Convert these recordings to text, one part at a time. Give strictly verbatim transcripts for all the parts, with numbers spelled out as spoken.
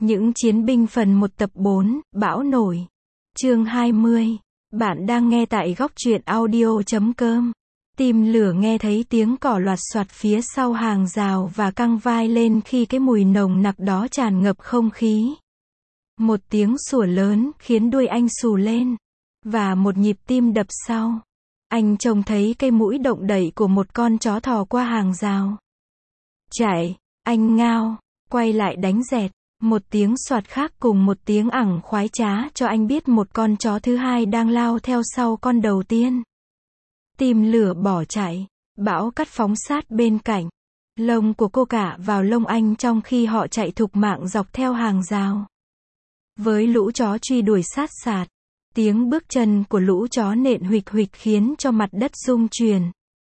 Những chiến binh phần một tập bốn, bão nổi. Chương hai mươi. Bạn đang nghe tại góc truyện audio chấm com. Tim lửa nghe thấy tiếng cỏ loạt soạt phía sau hàng rào và căng vai lên khi cái mùi nồng nặc đó tràn ngập không khí. Một tiếng sủa lớn khiến đuôi anh xù lên. Và một nhịp tim đập sau. Anh trông thấy cái mũi động đậy của một con chó thò qua hàng rào. Chạy, anh ngao, quay lại đánh dẹt. Một tiếng soạt khác cùng một tiếng ẳng khoái trá cho anh biết một con chó thứ hai đang lao theo sau con đầu tiên. Tim lửa bỏ chạy, bão cắt phóng sát bên cạnh. Lông của cô cả vào lông anh trong khi họ chạy thục mạng dọc theo hàng rào. Với lũ chó truy đuổi sát sạt, tiếng bước chân của lũ chó nện huỵch huỵch khiến cho mặt đất rung chuyển.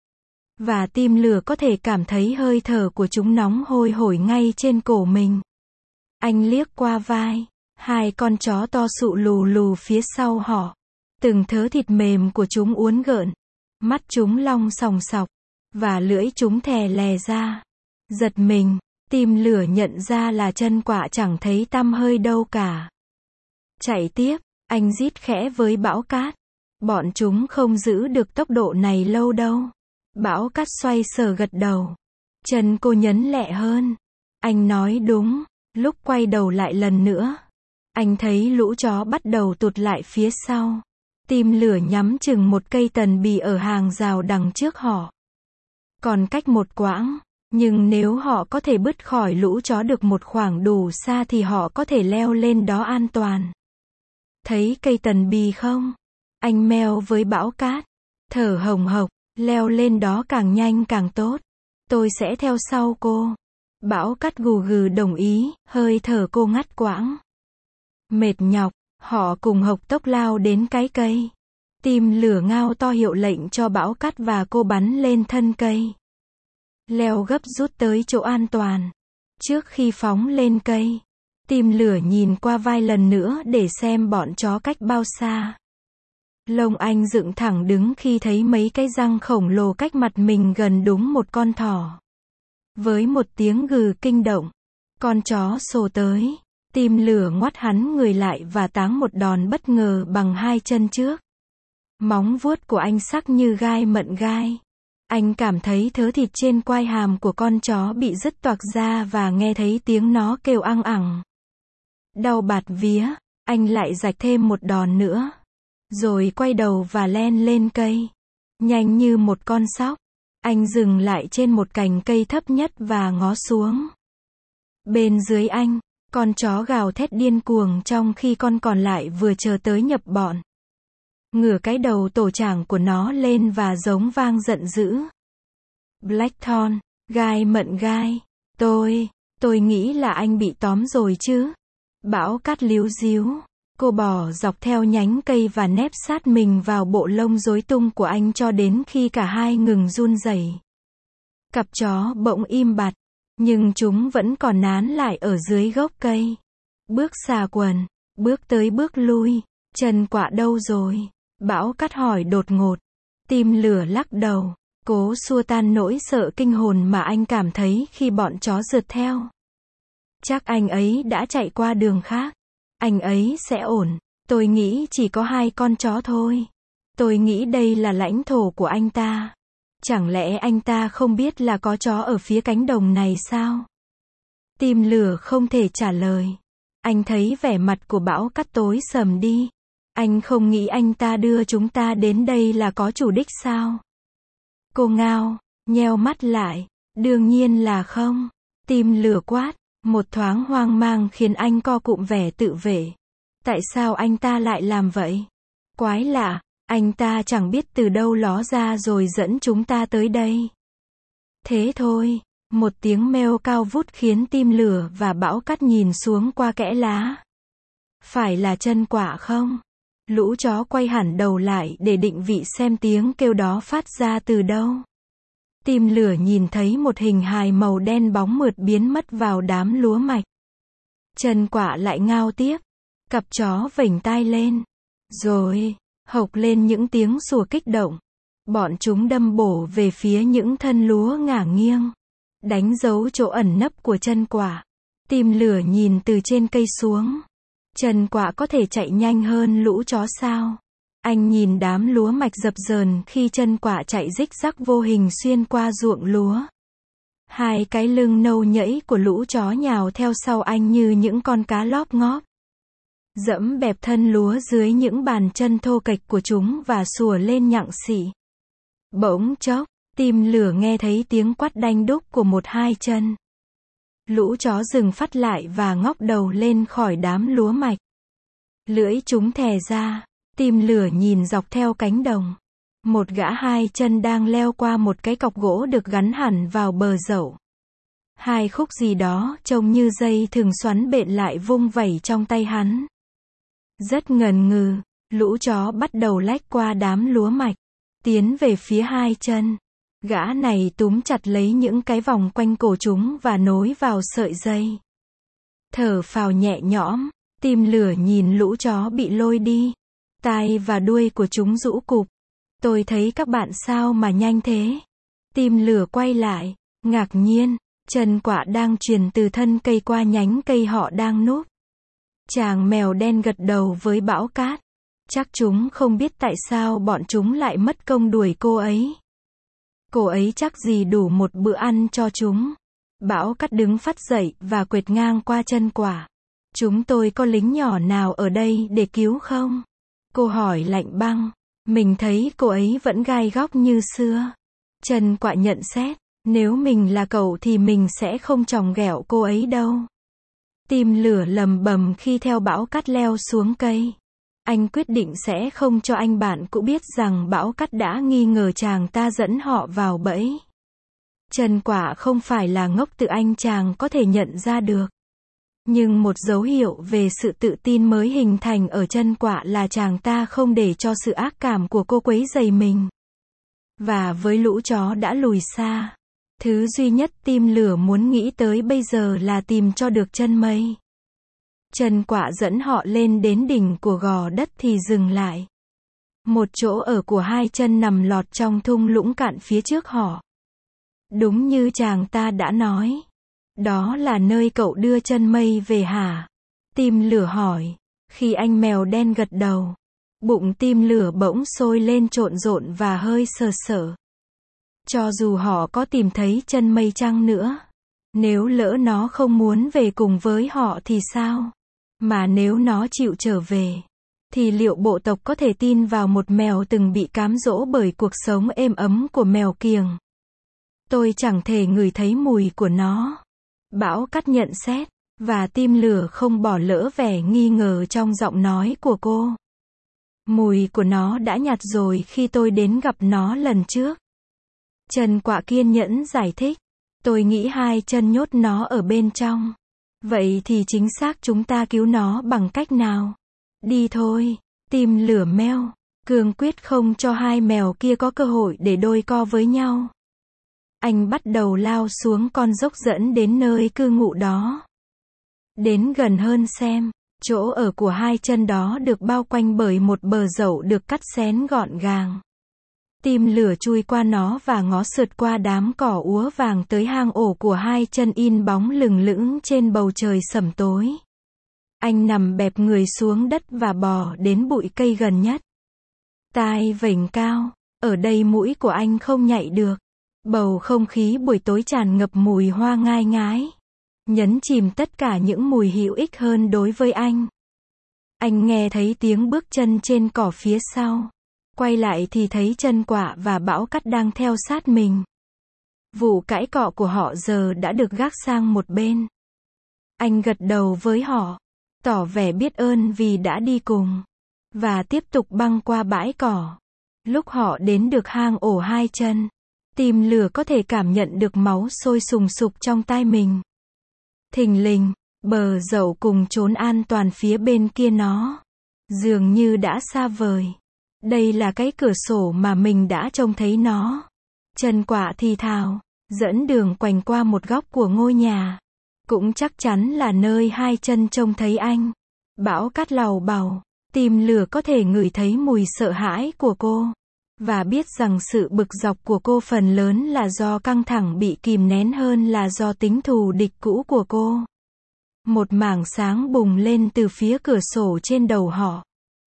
Và tim lửa có thể cảm thấy hơi thở của chúng nóng hôi hổi ngay trên cổ mình. Anh liếc qua vai, hai con chó to sụ lù lù phía sau họ. Từng thớ thịt mềm của chúng uốn gợn, mắt chúng long sòng sọc, và lưỡi chúng thè lè ra. Giật mình, tim lửa nhận ra là chân quạ chẳng thấy tăm hơi đâu cả. Chạy tiếp, anh rít khẽ với bão cát. Bọn chúng không giữ được tốc độ này lâu đâu. Bão cát xoay sở gật đầu. Chân cô nhấn lẹ hơn. Anh nói đúng. Lúc quay đầu lại lần nữa, anh thấy lũ chó bắt đầu tụt lại phía sau. Tim lửa nhắm chừng một cây tần bì ở hàng rào đằng trước họ. Còn cách một quãng, nhưng nếu họ có thể bứt khỏi lũ chó được một khoảng đủ xa thì họ có thể leo lên đó an toàn. Thấy cây tần bì không? Anh meo với bão cát, thở hồng hộc, leo lên đó càng nhanh càng tốt. Tôi sẽ theo sau cô. Bão cát gù gừ đồng ý, hơi thở cô ngắt quãng. Mệt nhọc, họ cùng hộc tốc lao đến cái cây. Tim lửa ngao to hiệu lệnh cho bão cát và cô bắn lên thân cây. Leo gấp rút tới chỗ an toàn. Trước khi phóng lên cây, tim lửa nhìn qua vai lần nữa để xem bọn chó cách bao xa. Lông anh dựng thẳng đứng khi thấy mấy cái răng khổng lồ cách mặt mình gần đúng một con thỏ. Với một tiếng gừ kinh động, con chó sồ tới. Tim lửa ngoắt hắn người lại và táng một đòn bất ngờ bằng hai chân trước. Móng vuốt của anh sắc như gai mận gai. Anh cảm thấy thớ thịt trên quai hàm của con chó bị rứt toạc ra và nghe thấy tiếng nó kêu ăng ẳng. Đau bạt vía, anh lại rạch thêm một đòn nữa. Rồi quay đầu và len lên cây. Nhanh như một con sóc. Anh dừng lại trên một cành cây thấp nhất và ngó xuống. Bên dưới anh, con chó gào thét điên cuồng trong khi con còn lại vừa chờ tới nhập bọn. Ngửa cái đầu tổ tràng của nó lên và giống vang giận dữ. Blackthorn, gai mận gai, tôi, tôi nghĩ là anh bị tóm rồi chứ. Bão cát líu díu. Cô bò dọc theo nhánh cây và nép sát mình vào bộ lông rối tung của anh cho đến khi cả hai ngừng run rẩy. Cặp chó bỗng im bặt, nhưng chúng vẫn còn nán lại ở dưới gốc cây. Bước xà quần, bước tới bước lui, chân quạ đâu rồi? Bão cát hỏi đột ngột. Tim lửa lắc đầu, cố xua tan nỗi sợ kinh hồn mà anh cảm thấy khi bọn chó rượt theo. Chắc anh ấy đã chạy qua đường khác. Anh ấy sẽ ổn. Tôi nghĩ chỉ có hai con chó thôi. Tôi nghĩ đây là lãnh thổ của anh ta. Chẳng lẽ anh ta không biết là có chó ở phía cánh đồng này sao? Tim lửa không thể trả lời. Anh thấy vẻ mặt của bão cát tối sầm đi. Anh không nghĩ anh ta đưa chúng ta đến đây là có chủ đích sao? Cô ngao, nheo mắt lại. Đương nhiên là không. Tim lửa quát. Một thoáng hoang mang khiến anh co cụm vẻ tự vệ. Tại sao anh ta lại làm vậy? Quái lạ, anh ta chẳng biết từ đâu ló ra rồi dẫn chúng ta tới đây. Thế thôi, một tiếng meo cao vút khiến tim lửa và bão cát nhìn xuống qua kẽ lá. Phải là chân quạ không? Lũ chó quay hẳn đầu lại để định vị xem tiếng kêu đó phát ra từ đâu. Tim lửa nhìn thấy một hình hài màu đen bóng mượt biến mất vào đám lúa mạch. Chân quạ lại ngao tiếp. Cặp chó vểnh tai lên. Rồi, hộc lên những tiếng sủa kích động. Bọn chúng đâm bổ về phía những thân lúa ngả nghiêng. Đánh dấu chỗ ẩn nấp của chân quạ. Tim lửa nhìn từ trên cây xuống. Chân Quạ có thể chạy nhanh hơn lũ chó sao? Anh nhìn đám lúa mạch dập dờn khi Chân Quạ chạy rích rắc vô hình xuyên qua ruộng lúa. Hai cái lưng nâu nhẫy của lũ chó nhào theo sau anh như những con cá lóp ngóp. Dẫm bẹp thân lúa dưới những bàn chân thô kệch của chúng và sủa lên nhặng xị. Bỗng chốc, Tim lửa nghe thấy tiếng quát đanh đúc của một hai chân. Lũ chó dừng phát lại và ngóc đầu lên khỏi đám lúa mạch. Lưỡi chúng thè ra, Tim lửa nhìn dọc theo cánh đồng. Một gã hai chân đang leo qua một cái cọc gỗ được gắn hẳn vào bờ dậu. Hai khúc gì đó trông như dây thừng xoắn bện lại vung vẩy trong tay hắn. Rất ngần ngừ, lũ chó bắt đầu lách qua đám lúa mạch, tiến về phía hai chân. Gã này túm chặt lấy những cái vòng quanh cổ chúng và nối vào sợi dây. Thở phào nhẹ nhõm, Tim lửa nhìn lũ chó bị lôi đi. Tai và đuôi của chúng rũ cụp. Tôi thấy các bạn sao mà nhanh thế? Tim lửa quay lại, ngạc nhiên, Chân Quạ đang truyền từ thân cây qua nhánh cây họ đang núp. Chàng mèo đen gật đầu với Bão Cát. Chắc chúng không biết tại sao bọn chúng lại mất công đuổi cô ấy. Cô ấy chắc gì đủ một bữa ăn cho chúng. Bão Cát đứng phắt dậy và quệt ngang qua Chân Quạ. Chúng tôi có lính nhỏ nào ở đây để cứu không? Cô hỏi lạnh băng. Mình thấy cô ấy vẫn gai góc như xưa. Chân Quạ nhận xét. Nếu mình là cậu thì mình sẽ không chòng ghẹo cô ấy đâu. Tim lửa lầm bầm khi theo Bão Cát leo xuống cây. Anh quyết định sẽ không cho anh bạn cũ biết rằng Bão Cát đã nghi ngờ chàng ta dẫn họ vào bẫy. Chân Quạ không phải là ngốc tự anh chàng có thể nhận ra được. Nhưng một dấu hiệu về sự tự tin mới hình thành ở Chân Quạ là chàng ta không để cho sự ác cảm của cô quấy rầy mình. Và với lũ chó đã lùi xa, thứ duy nhất Tim lửa muốn nghĩ tới bây giờ là tìm cho được chân mây. Chân Quạ dẫn họ lên đến đỉnh của gò đất thì dừng lại. Một chỗ ở của hai chân nằm lọt trong thung lũng cạn phía trước họ. Đúng như chàng ta đã nói. Đó là nơi cậu đưa chân mây về hả? Tim lửa hỏi. Khi anh mèo đen gật đầu, bụng Tim lửa bỗng sôi lên trộn rộn và hơi sờ sờ. Cho dù họ có tìm thấy chân mây chăng nữa, nếu lỡ nó không muốn về cùng với họ thì sao? Mà nếu nó chịu trở về, thì liệu bộ tộc có thể tin vào một mèo từng bị cám dỗ bởi cuộc sống êm ấm của mèo kiềng? Tôi chẳng thể ngửi thấy mùi của nó. Bão Cát nhận xét, và Tim lửa không bỏ lỡ vẻ nghi ngờ trong giọng nói của cô. Mùi của nó đã nhạt rồi khi tôi đến gặp nó lần trước. Chân Quạ kiên nhẫn giải thích. Tôi nghĩ hai chân nhốt nó ở bên trong. Vậy thì chính xác chúng ta cứu nó bằng cách nào? Đi thôi. Tim lửa meo. Cương quyết không cho hai mèo kia có cơ hội để đôi co với nhau. Anh bắt đầu lao xuống con dốc dẫn đến nơi cư ngụ đó. Đến gần hơn xem, chỗ ở của hai chân đó được bao quanh bởi một bờ dậu được cắt xén gọn gàng. Tim lửa chui qua nó và ngó sượt qua đám cỏ úa vàng tới hang ổ của hai chân in bóng lừng lững trên bầu trời sẩm tối. Anh nằm bẹp người xuống đất và bò đến bụi cây gần nhất. Tai vểnh cao, ở đây mũi của anh không nhạy được. Bầu không khí buổi tối tràn ngập mùi hoa ngai ngái, nhấn chìm tất cả những mùi hữu ích hơn đối với anh. Anh nghe thấy tiếng bước chân trên cỏ phía sau. Quay lại thì thấy Chân Quạ và Bão Cát đang theo sát mình. Vụ cãi cọ của họ giờ đã được gác sang một bên. Anh gật đầu với họ, tỏ vẻ biết ơn vì đã đi cùng, và tiếp tục băng qua bãi cỏ. Lúc họ đến được hang ổ hai chân, Tim lửa có thể cảm nhận được máu sôi sùng sục trong tai mình. Thình lình, bờ dậu cùng chốn an toàn phía bên kia nó dường như đã xa vời. Đây là cái cửa sổ mà mình đã trông thấy nó. Chân Quạ thì thào, dẫn đường quanh qua một góc của ngôi nhà. Cũng chắc chắn là nơi hai chân trông thấy anh. Bão Cát lầu bầu, Tim lửa có thể ngửi thấy mùi sợ hãi của cô. Và biết rằng sự bực dọc của cô phần lớn là do căng thẳng bị kìm nén hơn là do tính thù địch cũ của cô. Một mảng sáng bùng lên từ phía cửa sổ trên đầu họ.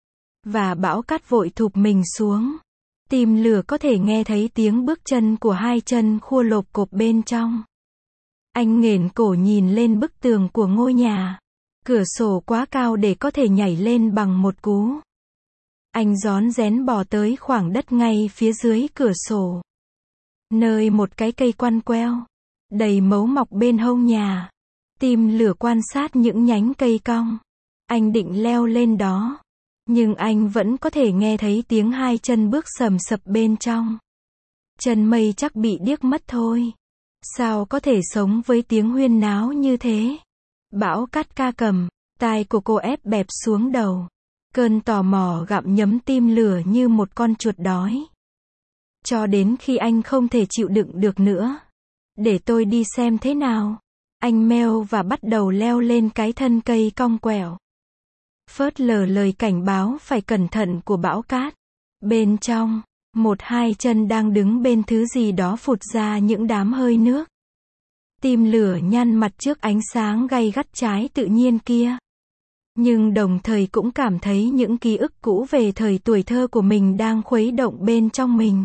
Và bão cát vội thụp mình xuống. Tim lửa có thể nghe thấy tiếng bước chân của hai chân khua lộp cộp bên trong. Anh nghển cổ nhìn lên bức tường của ngôi nhà. Cửa sổ quá cao để có thể nhảy lên bằng một cú. Anh rón rén bò tới khoảng đất ngay phía dưới cửa sổ. Nơi một cái cây quăn queo, đầy mấu mọc bên hông nhà. Tim lửa quan sát những nhánh cây cong. Anh định leo lên đó. Nhưng anh vẫn có thể nghe thấy tiếng hai chân bước sầm sập bên trong. Chân Mây chắc bị điếc mất thôi. Sao có thể sống với tiếng huyên náo như thế? Bão cát ca cầm, tai của cô ép bẹp xuống đầu. Cơn tò mò gặm nhấm tim lửa như một con chuột đói. Cho đến khi anh không thể chịu đựng được nữa. Để tôi đi xem thế nào. Anh meo và bắt đầu leo lên cái thân cây cong quẹo. Phớt lờ lời cảnh báo phải cẩn thận của bão cát. Bên trong, một hai chân đang đứng bên thứ gì đó phụt ra những đám hơi nước. Tim lửa nhăn mặt trước ánh sáng gay gắt trái tự nhiên kia. Nhưng đồng thời cũng cảm thấy những ký ức cũ về thời tuổi thơ của mình đang khuấy động bên trong mình.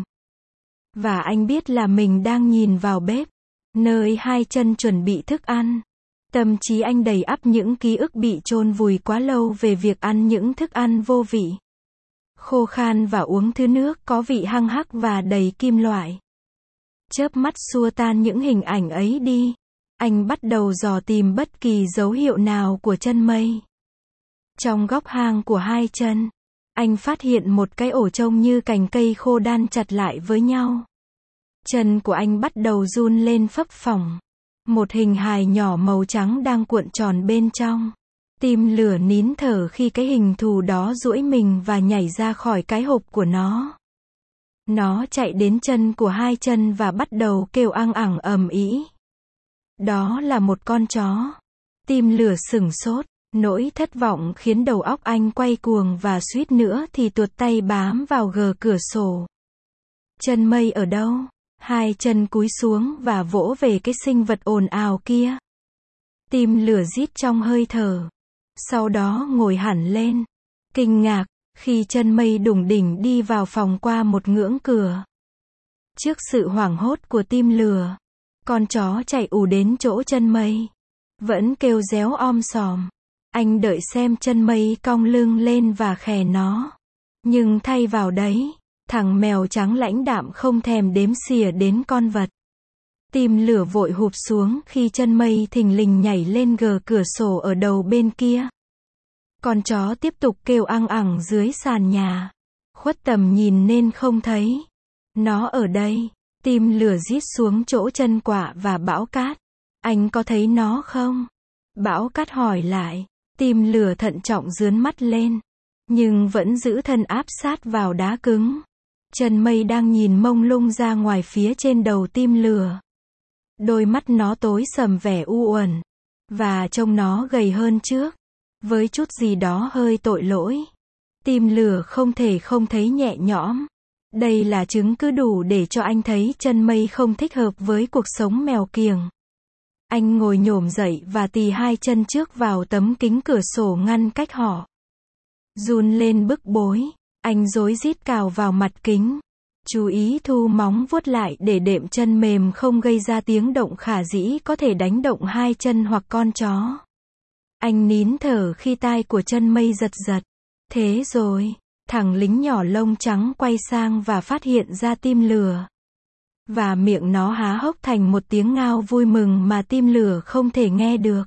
Và anh biết là mình đang nhìn vào bếp, nơi hai chân chuẩn bị thức ăn. Tâm trí anh đầy ắp những ký ức bị chôn vùi quá lâu về việc ăn những thức ăn vô vị, khô khan và uống thứ nước có vị hăng hắc và đầy kim loại. Chớp mắt xua tan những hình ảnh ấy đi. Anh bắt đầu dò tìm bất kỳ dấu hiệu nào của chân Mây. Trong góc hang của hai chân, anh phát hiện một cái ổ trông như cành cây khô đan chặt lại với nhau. Chân của anh bắt đầu run lên phấp phỏng. Một hình hài nhỏ màu trắng đang cuộn tròn bên trong. Tim lửa nín thở khi cái hình thù đó duỗi mình và nhảy ra khỏi cái hộp của nó. Nó chạy đến chân của hai chân và bắt đầu kêu ăng ẳng ầm ĩ. Đó là một con chó. Tim lửa sửng sốt. Nỗi thất vọng khiến đầu óc anh quay cuồng và suýt nữa thì tuột tay bám vào gờ cửa sổ. Chân Mây ở đâu? Hai chân cúi xuống và vỗ về cái sinh vật ồn ào kia. Tim lửa rít trong hơi thở. Sau đó ngồi hẳn lên. Kinh ngạc, khi chân Mây đủng đỉnh đi vào phòng qua một ngưỡng cửa. Trước sự hoảng hốt của tim lửa, con chó chạy ù đến chỗ chân Mây. Vẫn kêu réo om sòm. Anh đợi xem chân Mây cong lưng lên và khè nó. Nhưng thay vào đấy, thằng mèo trắng lãnh đạm không thèm đếm xỉa đến con vật. Tim lửa vội hụp xuống khi chân Mây thình lình nhảy lên gờ cửa sổ ở đầu bên kia. Con chó tiếp tục kêu ăng ẳng dưới sàn nhà. Khuất tầm nhìn nên không thấy. Nó ở đây. Tim lửa rít xuống chỗ chân Quạ và Bão Cát. Anh có thấy nó không? Bão Cát hỏi lại. Tim lửa thận trọng dướn mắt lên. Nhưng vẫn giữ thân áp sát vào đá cứng. Chân Mây đang nhìn mông lung ra ngoài phía trên đầu tim lửa. Đôi mắt nó tối sầm vẻ u uẩn. Và trông nó gầy hơn trước. Với chút gì đó hơi tội lỗi. Tim lửa không thể không thấy nhẹ nhõm. Đây là chứng cứ đủ để cho anh thấy chân Mây không thích hợp với cuộc sống mèo kiểng. Anh ngồi nhổm dậy và tì hai chân trước vào tấm kính cửa sổ ngăn cách họ. Run lên bức bối, anh rối rít cào vào mặt kính. Chú ý thu móng vuốt lại để đệm chân mềm không gây ra tiếng động khả dĩ có thể đánh động hai chân hoặc con chó. Anh nín thở khi tai của chân Mây giật giật. Thế rồi, thằng lính nhỏ lông trắng quay sang và phát hiện ra tim lửa. Và miệng nó há hốc thành một tiếng ngao vui mừng mà tim lửa không thể nghe được.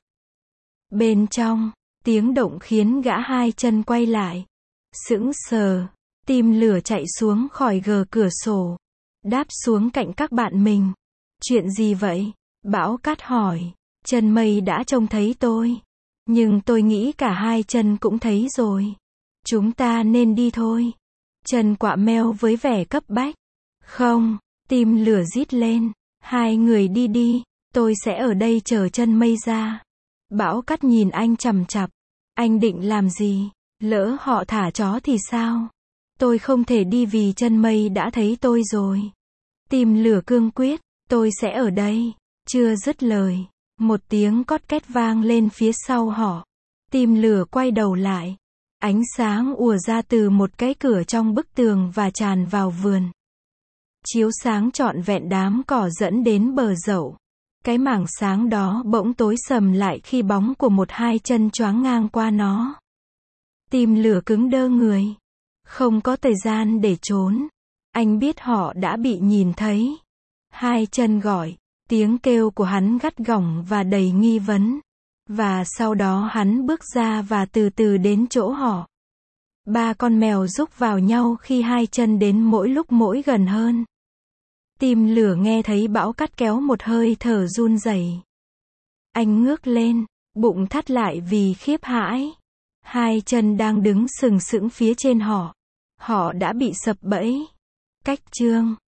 Bên trong, tiếng động khiến gã hai chân quay lại. Sững sờ, tim lửa chạy xuống khỏi gờ cửa sổ. Đáp xuống cạnh các bạn mình. Chuyện gì vậy? Bão Cát hỏi. Chân Mây đã trông thấy tôi. Nhưng tôi nghĩ cả hai chân cũng thấy rồi. Chúng ta nên đi thôi. Chân Quạ meo với vẻ cấp bách. Không, tim lửa rít lên. Hai người đi đi, tôi sẽ ở đây chờ chân Mây ra. Bão Cát nhìn anh chằm chặp. Anh định làm gì? Lỡ họ thả chó thì sao? Tôi không thể đi vì chân Mây đã thấy tôi rồi. Tim lửa cương quyết, tôi sẽ ở đây. Chưa dứt lời, Một tiếng cót két vang lên phía sau họ. Tim lửa quay đầu lại. Ánh sáng ùa ra từ một cái cửa trong bức tường và tràn vào vườn. Chiếu sáng trọn vẹn đám cỏ dẫn đến bờ dậu. Cái mảng sáng đó bỗng tối sầm lại khi bóng của một hai chân choáng ngang qua nó. Tim lửa cứng đơ người. Không có thời gian để trốn. Anh biết họ đã bị nhìn thấy. Hai chân gọi. Tiếng kêu của hắn gắt gỏng và đầy nghi vấn. Và sau đó hắn bước ra và từ từ đến chỗ họ. Ba con mèo rúc vào nhau khi hai chân đến mỗi lúc mỗi gần hơn. Tim lửa nghe thấy bão cắt kéo một hơi thở run rẩy. Anh ngước lên, bụng thắt lại vì khiếp hãi. Hai chân đang đứng sừng sững phía trên họ. Họ đã bị sập bẫy. Cách chương